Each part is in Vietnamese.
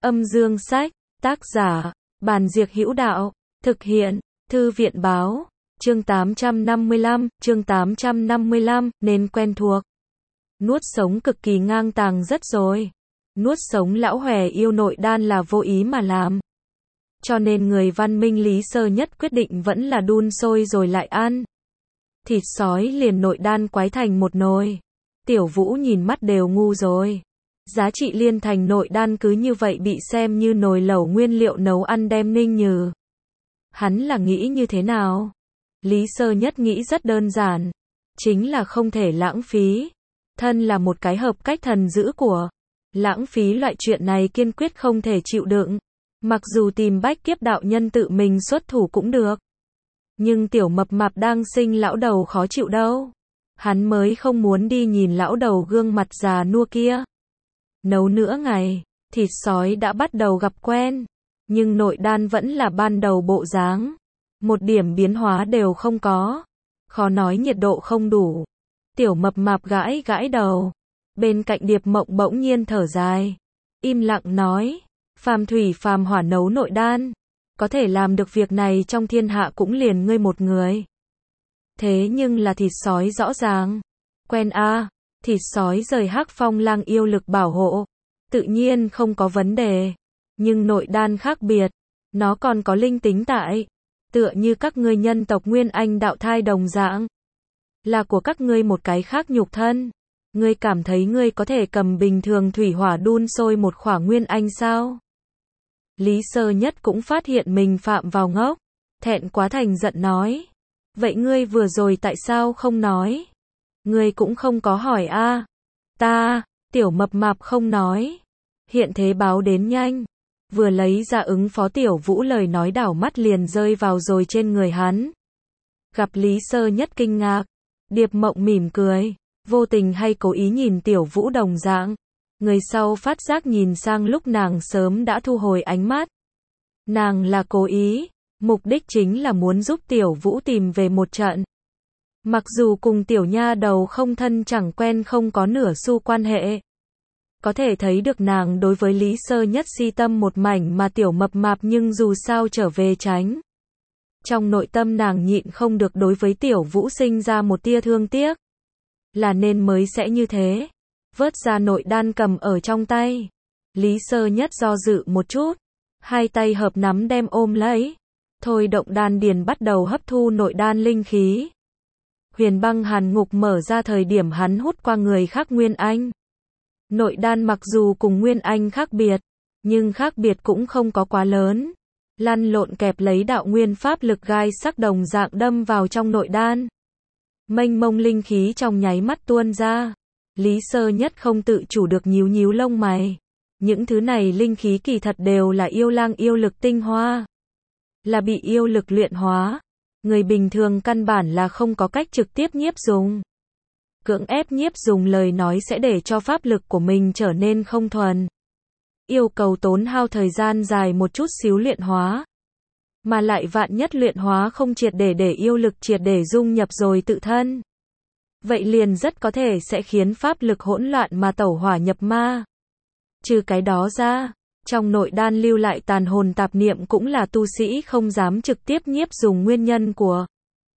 Âm dương sách, tác giả, Bàn Diệc Hữu Đạo, thực hiện, Thư viện báo, chương 855, nên quen thuộc. Nuốt sống cực kỳ ngang tàng rất rồi. Nuốt sống lão hòe yêu nội đan là vô ý mà làm. Cho nên người văn minh lý sơ nhất quyết định vẫn là đun sôi rồi lại ăn. Thịt sói liền nội đan quái thành một nồi. Tiểu Vũ nhìn mắt đều ngu rồi. Giá trị liên thành nội đan cứ như vậy bị xem như nồi lẩu nguyên liệu nấu ăn đem ninh nhừ. Hắn là nghĩ như thế nào? Lý sơ nhất nghĩ rất đơn giản. Chính là không thể lãng phí. Thân là một cái hợp cách thần dữ của. Lãng phí loại chuyện này kiên quyết không thể chịu đựng. Mặc dù tìm Bách Kiếp đạo nhân tự mình xuất thủ cũng được. Nhưng tiểu mập mạp đang sinh lão đầu khó chịu đâu. Hắn mới không muốn đi nhìn lão đầu gương mặt già nua kia. Nấu nửa ngày, thịt sói đã bắt đầu gặp quen. Nhưng nội đan vẫn là ban đầu bộ dáng. Một điểm biến hóa đều không có. Khó nói nhiệt độ không đủ. Tiểu mập mạp gãi gãi đầu. Bên cạnh Điệp Mộng bỗng nhiên thở dài. Im lặng nói. Phàm thủy phàm hỏa nấu nội đan. Có thể làm được việc này trong thiên hạ cũng liền ngươi một người. Thế nhưng là thịt sói rõ ràng. Quen a, thịt sói rời Hắc Phong Lang yêu lực bảo hộ. Tự nhiên không có vấn đề. Nhưng nội đan khác biệt. Nó còn có linh tính tại. Tựa như các ngươi nhân tộc Nguyên Anh đạo thai đồng dạng. Là của các ngươi một cái khác nhục thân. Ngươi cảm thấy ngươi có thể cầm bình thường thủy hỏa đun sôi một khỏa Nguyên Anh sao? Lý sơ nhất cũng phát hiện mình phạm vào ngốc. Thẹn quá thành giận nói. Vậy ngươi vừa rồi tại sao không nói? Ngươi cũng không có hỏi a. Ta, tiểu mập mạp không nói. Hiện thế báo đến nhanh. Vừa lấy ra ứng phó Tiểu Vũ lời nói đảo mắt liền rơi vào rồi trên người hắn. Gặp Lý sơ nhất kinh ngạc. Điệp Mộng mỉm cười. Vô tình hay cố ý nhìn Tiểu Vũ đồng dạng. Người sau phát giác nhìn sang lúc nàng sớm đã thu hồi ánh mắt. Nàng là cố ý. Mục đích chính là muốn giúp Tiểu Vũ tìm về một trận. Mặc dù cùng tiểu nha đầu không thân chẳng quen không có nửa xu quan hệ. Có thể thấy được nàng đối với Lý sơ nhất si tâm một mảnh mà tiểu mập mạp nhưng dù sao trở về tránh. Trong nội tâm nàng nhịn không được đối với Tiểu Vũ sinh ra một tia thương tiếc. Là nên mới sẽ như thế. Vớt ra nội đan cầm ở trong tay. Lý sơ nhất do dự một chút. Hai tay hợp nắm đem ôm lấy. Thôi động đan điền bắt đầu hấp thu nội đan linh khí. Huyền băng hàn ngục mở ra thời điểm hắn hút qua người khác Nguyên Anh. Nội đan mặc dù cùng Nguyên Anh khác biệt. Nhưng khác biệt cũng không có quá lớn. Lăn lộn kẹp lấy đạo nguyên pháp lực gai sắc đồng dạng đâm vào trong nội đan. Mênh mông linh khí trong nháy mắt tuôn ra. Lý sơ nhất không tự chủ được nhíu nhíu lông mày. Những thứ này linh khí kỳ thật đều là yêu lang yêu lực tinh hoa. Là bị yêu lực luyện hóa. Người bình thường căn bản là không có cách trực tiếp nhiếp dùng. Cưỡng ép nhiếp dùng lời nói sẽ để cho pháp lực của mình trở nên không thuần. Yêu cầu tốn hao thời gian dài một chút xíu luyện hóa. Mà lại vạn nhất luyện hóa không triệt để yêu lực triệt để dung nhập rồi tự thân. Vậy liền rất có thể sẽ khiến pháp lực hỗn loạn mà tẩu hỏa nhập ma. Trừ cái đó ra, trong nội đan lưu lại tàn hồn tạp niệm cũng là tu sĩ không dám trực tiếp nhiếp dùng nguyên nhân của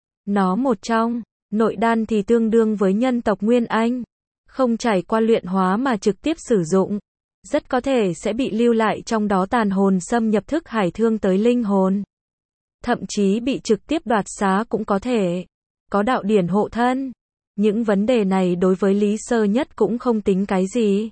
nó một trong. Nội đan thì tương đương với nhân tộc Nguyên Anh. Không trải qua luyện hóa mà trực tiếp sử dụng. Rất có thể sẽ bị lưu lại trong đó tàn hồn xâm nhập thức hải thương tới linh hồn. Thậm chí bị trực tiếp đoạt xá cũng có thể. Có đạo điển hộ thân. Những vấn đề này đối với Lý sơ nhất cũng không tính cái gì.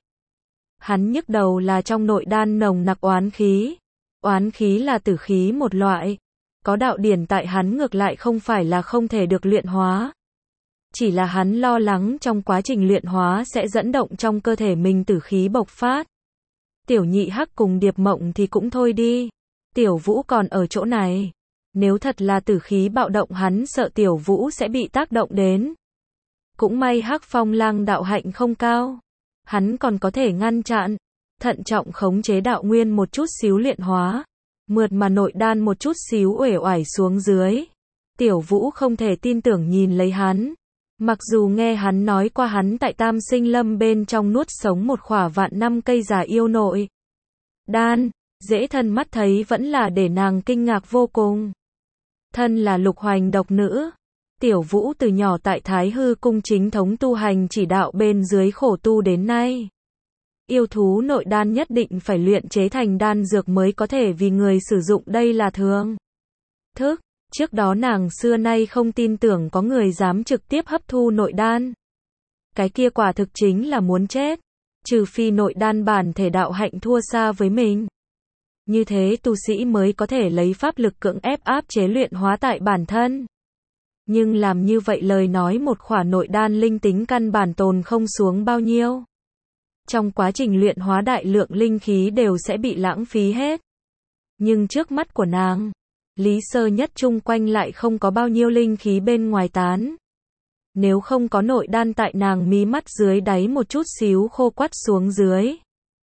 Hắn nhức đầu là trong nội đan nồng nặc oán khí. Oán khí là tử khí một loại. Có đạo điển tại hắn ngược lại không phải là không thể được luyện hóa. Chỉ là hắn lo lắng trong quá trình luyện hóa sẽ dẫn động trong cơ thể mình tử khí bộc phát. Tiểu Nhị Hắc cùng Điệp Mộng thì cũng thôi đi. Tiểu Vũ còn ở chỗ này. Nếu thật là tử khí bạo động hắn sợ Tiểu Vũ sẽ bị tác động đến. Cũng may Hắc Phong Lang đạo hạnh không cao. Hắn còn có thể ngăn chặn. Thận trọng khống chế đạo nguyên một chút xíu luyện hóa. Mượt mà nội đan một chút xíu uể oải xuống dưới. Tiểu Vũ không thể tin tưởng nhìn lấy hắn. Mặc dù nghe hắn nói qua hắn tại Tam Sinh Lâm bên trong nuốt sống một khỏa vạn năm cây già yêu nội. đan, dễ thân mắt thấy vẫn là để nàng kinh ngạc vô cùng. Thân là Lục Hoành độc nữ, Tiểu Vũ từ nhỏ tại Thái Hư cung chính thống tu hành chỉ đạo bên dưới khổ tu đến nay. Yêu thú nội đan nhất định phải luyện chế thành đan dược mới có thể vì người sử dụng, đây là thường thức. Trước đó nàng xưa nay không tin tưởng có người dám trực tiếp hấp thu nội đan. Cái kia quả thực chính là muốn chết. Trừ phi nội đan bản thể đạo hạnh thua xa với mình. Như thế tu sĩ mới có thể lấy pháp lực cưỡng ép áp chế luyện hóa tại bản thân. Nhưng làm như vậy lời nói một khỏa nội đan linh tính căn bản tồn không xuống bao nhiêu. Trong quá trình luyện hóa đại lượng linh khí đều sẽ bị lãng phí hết. Nhưng trước mắt của nàng, Lý Sơ Nhất chung quanh lại không có bao nhiêu linh khí bên ngoài tán. Nếu không có nội đan tại nàng mí mắt dưới đáy một chút xíu khô quắt xuống dưới,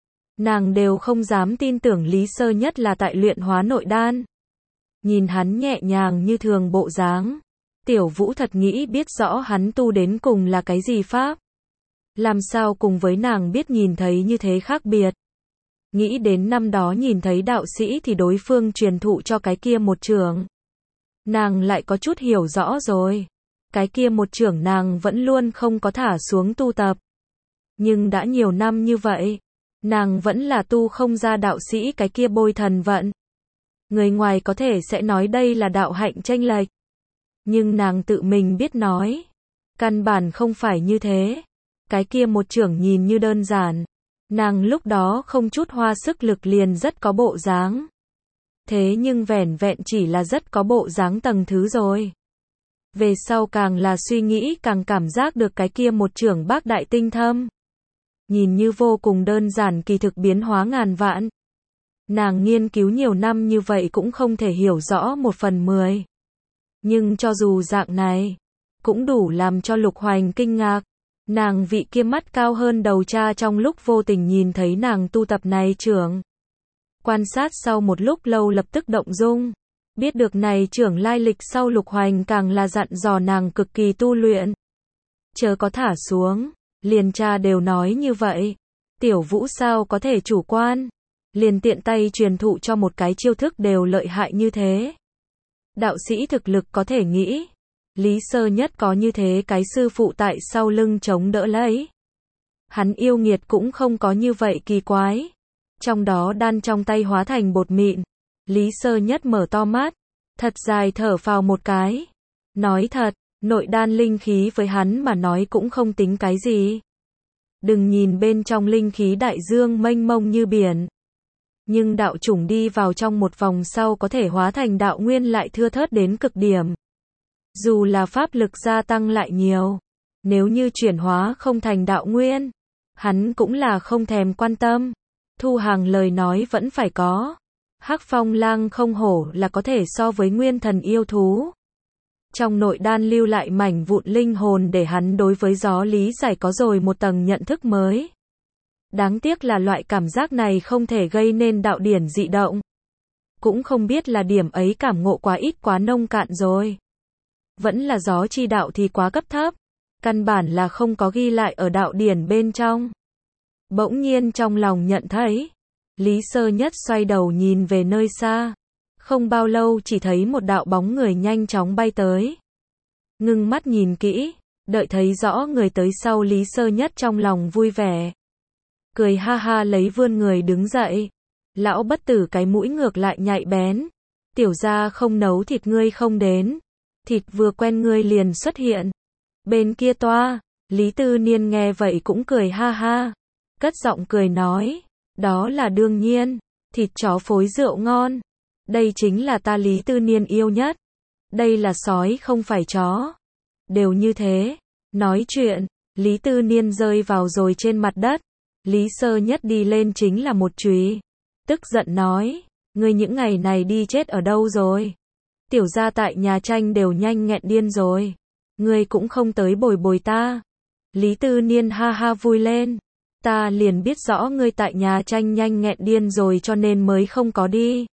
nàng đều không dám tin tưởng Lý Sơ Nhất là tại luyện hóa nội đan. Nhìn hắn nhẹ nhàng như thường bộ dáng, Tiểu Vũ thật nghĩ biết rõ hắn tu đến cùng là cái gì pháp. Làm sao cùng với nàng biết nhìn thấy như thế khác biệt. Nghĩ đến năm đó nhìn thấy đạo sĩ thì đối phương truyền thụ cho cái kia một chưởng. Nàng lại có chút hiểu rõ rồi. Cái kia một chưởng nàng vẫn luôn không có thả xuống tu tập. Nhưng đã nhiều năm như vậy, nàng vẫn là tu không ra đạo sĩ cái kia bôi thần vận. Người ngoài có thể sẽ nói đây là đạo hạnh chênh lệch. Nhưng nàng tự mình biết nói. Căn bản không phải như thế. Cái kia một chưởng nhìn như đơn giản. Nàng lúc đó không chút hoa sức lực liền rất có bộ dáng. Thế nhưng vẻn vẹn chỉ là rất có bộ dáng tầng thứ rồi. Về sau càng là suy nghĩ càng cảm giác được cái kia một chưởng bác đại tinh thâm. Nhìn như vô cùng đơn giản kỳ thực biến hóa ngàn vạn. Nàng nghiên cứu nhiều năm như vậy cũng không thể hiểu rõ 1/10. Nhưng cho dù dạng này, cũng đủ làm cho Lục Hoành kinh ngạc. Nàng vị kia mắt cao hơn đầu cha trong lúc vô tình nhìn thấy nàng tu tập này chưởng. Quan sát sau một lúc lâu lập tức động dung. Biết được này chưởng lai lịch sau Lục Hoành càng là dặn dò nàng cực kỳ tu luyện. Chớ có thả xuống, liền cha đều nói như vậy. Tiểu Vũ sao có thể chủ quan. Liền tiện tay truyền thụ cho một cái chiêu thức đều lợi hại như thế. Đạo sĩ thực lực có thể nghĩ. Lý Sơ Nhất có như thế cái sư phụ tại sau lưng chống đỡ lấy. Hắn yêu nghiệt cũng không có như vậy kỳ quái. Trong đó đan trong tay hóa thành bột mịn. Lý Sơ Nhất mở to mắt. Thật dài thở phào một cái. Nói thật, nội đan linh khí với hắn mà nói cũng không tính cái gì. Đừng nhìn bên trong linh khí đại dương mênh mông như biển. Nhưng đạo chủng đi vào trong một vòng sau có thể hóa thành đạo nguyên lại thưa thớt đến cực điểm. Dù là pháp lực gia tăng lại nhiều, nếu như chuyển hóa không thành đạo nguyên, hắn cũng là không thèm quan tâm. Thu hàng lời nói vẫn phải có. Hắc Phong Lang không hổ là có thể so với nguyên thần yêu thú. Trong nội đan lưu lại mảnh vụn linh hồn để hắn đối với gió lý giải có rồi một tầng nhận thức mới. Đáng tiếc là loại cảm giác này không thể gây nên đạo điển dị động. Cũng không biết là điểm ấy cảm ngộ quá ít quá nông cạn rồi. Vẫn là gió chi đạo thì quá cấp thấp. Căn bản là không có ghi lại ở đạo điển bên trong. Bỗng nhiên trong lòng nhận thấy. Lý Sơ Nhất xoay đầu nhìn về nơi xa. Không bao lâu chỉ thấy một đạo bóng người nhanh chóng bay tới. Ngưng mắt nhìn kỹ. Đợi thấy rõ người tới sau Lý Sơ Nhất trong lòng vui vẻ. Cười ha ha lấy vươn người đứng dậy. Lão bất tử cái mũi ngược lại nhạy bén. Tiểu gia không nấu thịt ngươi không đến. Thịt vừa quen ngươi liền xuất hiện. Bên kia toa, Lý Tư Niên nghe vậy cũng cười ha ha. Cất giọng cười nói. Đó là đương nhiên. Thịt chó phối rượu ngon. Đây chính là ta Lý Tư Niên yêu nhất. Đây là sói không phải chó. Đều như thế. Nói chuyện, Lý Tư Niên rơi vào rồi trên mặt đất. Lý Sơ Nhất đi lên chính là một chùy. Tức giận nói. Ngươi những ngày này đi chết ở đâu rồi? Tiểu gia tại nhà tranh đều nhanh nghẹn điên rồi. Ngươi cũng không tới bồi bồi ta. Lý Tư Niên ha ha vui lên. Ta liền biết rõ ngươi tại nhà tranh nhanh nghẹn điên rồi cho nên mới không có đi.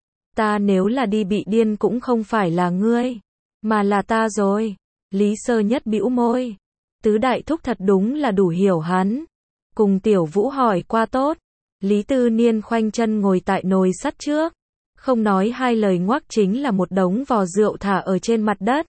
Ta nếu là đi bị điên cũng không phải là ngươi, mà là ta rồi. Lý Sơ Nhất bĩu môi. Tứ đại thúc thật đúng là đủ hiểu hắn. Cùng Tiểu Vũ hỏi qua tốt. Lý Tư Niên khoanh chân ngồi tại nồi sắt trước. Không nói hai lời ngoắc chính là một đống vò rượu thả ở trên mặt đất.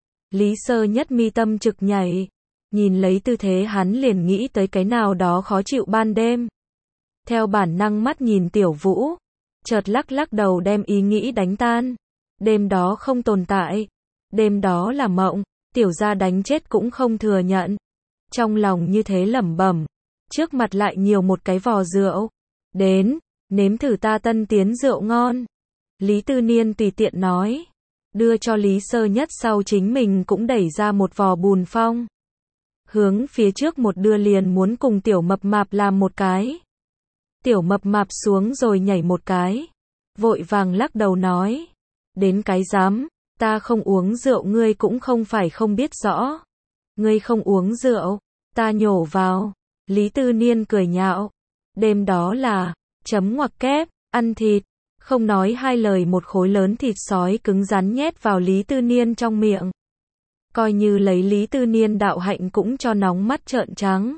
Lý Sơ Nhất mi tâm trực nhảy. Nhìn lấy tư thế hắn liền nghĩ tới cái nào đó khó chịu ban đêm. Theo bản năng mắt nhìn Tiểu Vũ. Chợt lắc lắc đầu đem ý nghĩ đánh tan. Đêm đó không tồn tại. Đêm đó là mộng. Tiểu gia đánh chết cũng không thừa nhận. Trong lòng như thế lẩm bẩm. Trước mặt lại nhiều một cái vò rượu. Đến, nếm thử ta tân tiến rượu ngon. Lý Tư Niên tùy tiện nói. Đưa cho Lý Sơ Nhất sau chính mình cũng đẩy ra một vò bùn phong. Hướng phía trước một đưa liền muốn cùng Tiểu Mập Mạp làm một cái. Tiểu Mập Mạp xuống rồi nhảy một cái. Vội vàng lắc đầu nói. Đến cái dám, ta không uống rượu ngươi cũng không phải không biết rõ. Ngươi không uống rượu, ta nhổ vào. Lý Tư Niên cười nhạo. Đêm đó là, chấm ngoặc kép, ăn thịt. Không nói hai lời một khối lớn thịt sói cứng rắn nhét vào Lý Tư Niên trong miệng. Coi như lấy Lý Tư Niên đạo hạnh cũng cho nóng mắt trợn trắng.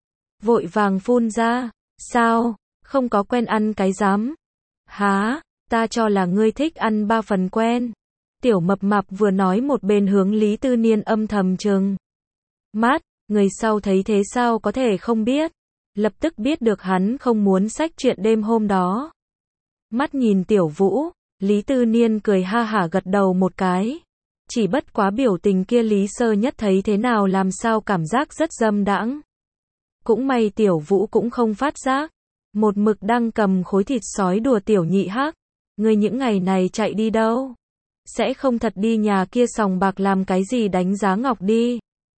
Vội vàng phun ra. Sao, không có quen ăn cái dám. Há, ta cho là ngươi thích ăn 3 phần quen. Tiểu Mập Mạp vừa nói một bên hướng Lý Tư Niên âm thầm trừng mắt. Người sau thấy thế sao có thể không biết. Lập tức biết được hắn không muốn xách chuyện đêm hôm đó. Mắt nhìn Tiểu Vũ, Lý Tư Niên cười ha hả gật đầu một cái. Chỉ bất quá biểu tình kia Lý Sơ Nhất thấy thế nào làm sao cảm giác rất dâm đãng. Cũng may Tiểu Vũ cũng không phát giác. Một mực đang cầm khối thịt sói đùa Tiểu Nhị Hắc. Ngươi những ngày này chạy đi đâu? Sẽ không thật đi nhà kia sòng bạc làm cái gì đánh giá ngọc đi.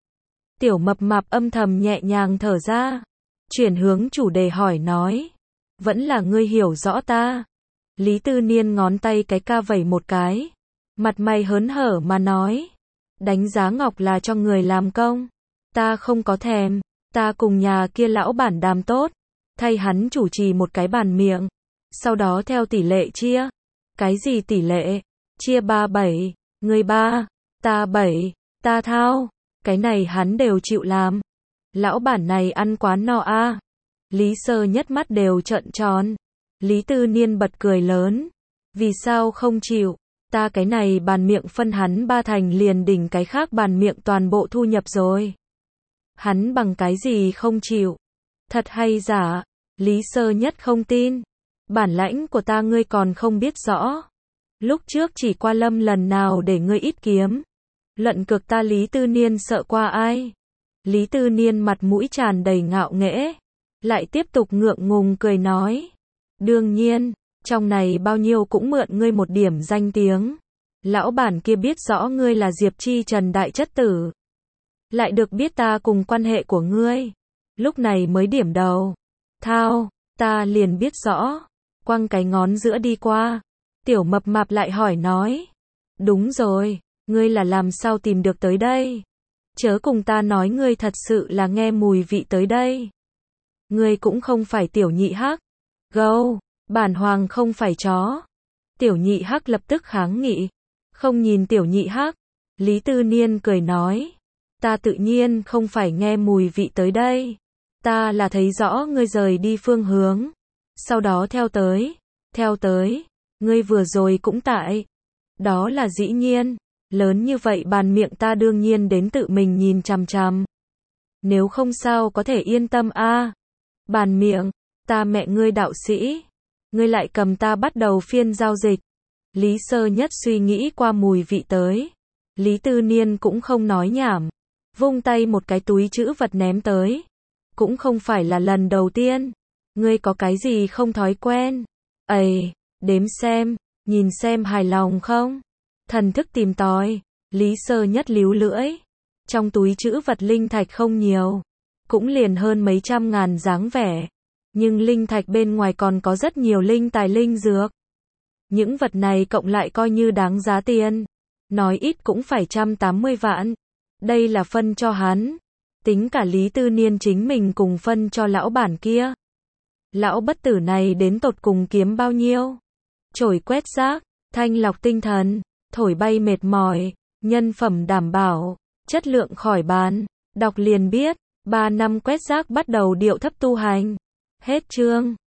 Tiểu Mập Mạp âm thầm nhẹ nhàng thở ra. Chuyển hướng chủ đề hỏi nói. Vẫn là ngươi hiểu rõ ta. Lý Tư Niên ngón tay cái ca vẩy một cái. Mặt mày hớn hở mà nói. Đánh giá ngọc là cho người làm công. Ta không có thèm. Ta cùng nhà kia lão bản đàm tốt. Thay hắn chủ trì một cái bàn miệng. Sau đó theo tỷ lệ chia. Cái gì tỷ lệ? Chia 3-7. Người 3. Ta 7. Ta thao. Cái này hắn đều chịu làm. Lão bản này ăn quá no a. Lý Sơ Nhất mắt đều trợn tròn. Lý Tư Niên bật cười lớn. Vì sao không chịu? Ta cái này bàn miệng phân hắn 3 thành liền đỉnh cái khác bàn miệng toàn bộ thu nhập rồi. Hắn bằng cái gì không chịu? Thật hay giả? Lý Sơ Nhất không tin. Bản lãnh của ta ngươi còn không biết rõ. Lúc trước chỉ qua Lâm lần nào để ngươi ít kiếm. Luận cực ta Lý Tư Niên sợ qua ai? Lý Tư Niên mặt mũi tràn đầy ngạo nghễ. Lại tiếp tục ngượng ngùng cười nói. Đương nhiên, trong này bao nhiêu cũng mượn ngươi một điểm danh tiếng. Lão bản kia biết rõ ngươi là Diệp Chi Trần đại chất tử. Lại được biết ta cùng quan hệ của ngươi. Lúc này mới điểm đầu. Thao, ta liền biết rõ. Quăng cái ngón giữa đi qua. Tiểu Mập Mạp lại hỏi nói. Đúng rồi, ngươi là làm sao tìm được tới đây? Chớ cùng ta nói ngươi thật sự là nghe mùi vị tới đây. Ngươi cũng không phải Tiểu Nhị Hắc. Gâu, bản hoàng không phải chó. Tiểu Nhị Hắc lập tức kháng nghị. Không nhìn Tiểu Nhị Hắc. Lý Tư Niên cười nói. Ta tự nhiên không phải nghe mùi vị tới đây. Ta là thấy rõ ngươi rời đi phương hướng. Sau đó theo tới. Theo tới. Ngươi vừa rồi cũng tại. Đó là dĩ nhiên. Lớn như vậy bàn miệng ta đương nhiên đến tự mình nhìn chằm chằm. Nếu không sao có thể yên tâm a. Bàn miệng. Ta mẹ ngươi đạo sĩ. Ngươi lại cầm ta bắt đầu phiên giao dịch. Lý Sơ Nhất suy nghĩ qua mùi vị tới. Lý Tư Niên cũng không nói nhảm. Vung tay một cái túi trữ vật ném tới. Cũng không phải là lần đầu tiên. Ngươi có cái gì không thói quen? Ây, đếm xem, nhìn xem hài lòng không? Thần thức tìm tòi. Lý Sơ Nhất líu lưỡi. Trong túi trữ vật linh thạch không nhiều. Cũng liền hơn mấy trăm ngàn dáng vẻ. Nhưng linh thạch bên ngoài còn có rất nhiều linh tài linh dược. Những vật này cộng lại coi như đáng giá tiền. Nói ít cũng phải 180 vạn. Đây là phân cho hắn. Tính cả Lý Tư Niên chính mình cùng phân cho lão bản kia. Lão bất tử này đến tột cùng kiếm bao nhiêu? Chổi quét rác, thanh lọc tinh thần, thổi bay mệt mỏi, nhân phẩm đảm bảo, chất lượng khỏi bàn. Đọc liền biết, 3 năm quét rác bắt đầu điệu thấp tu hành. Hết chương.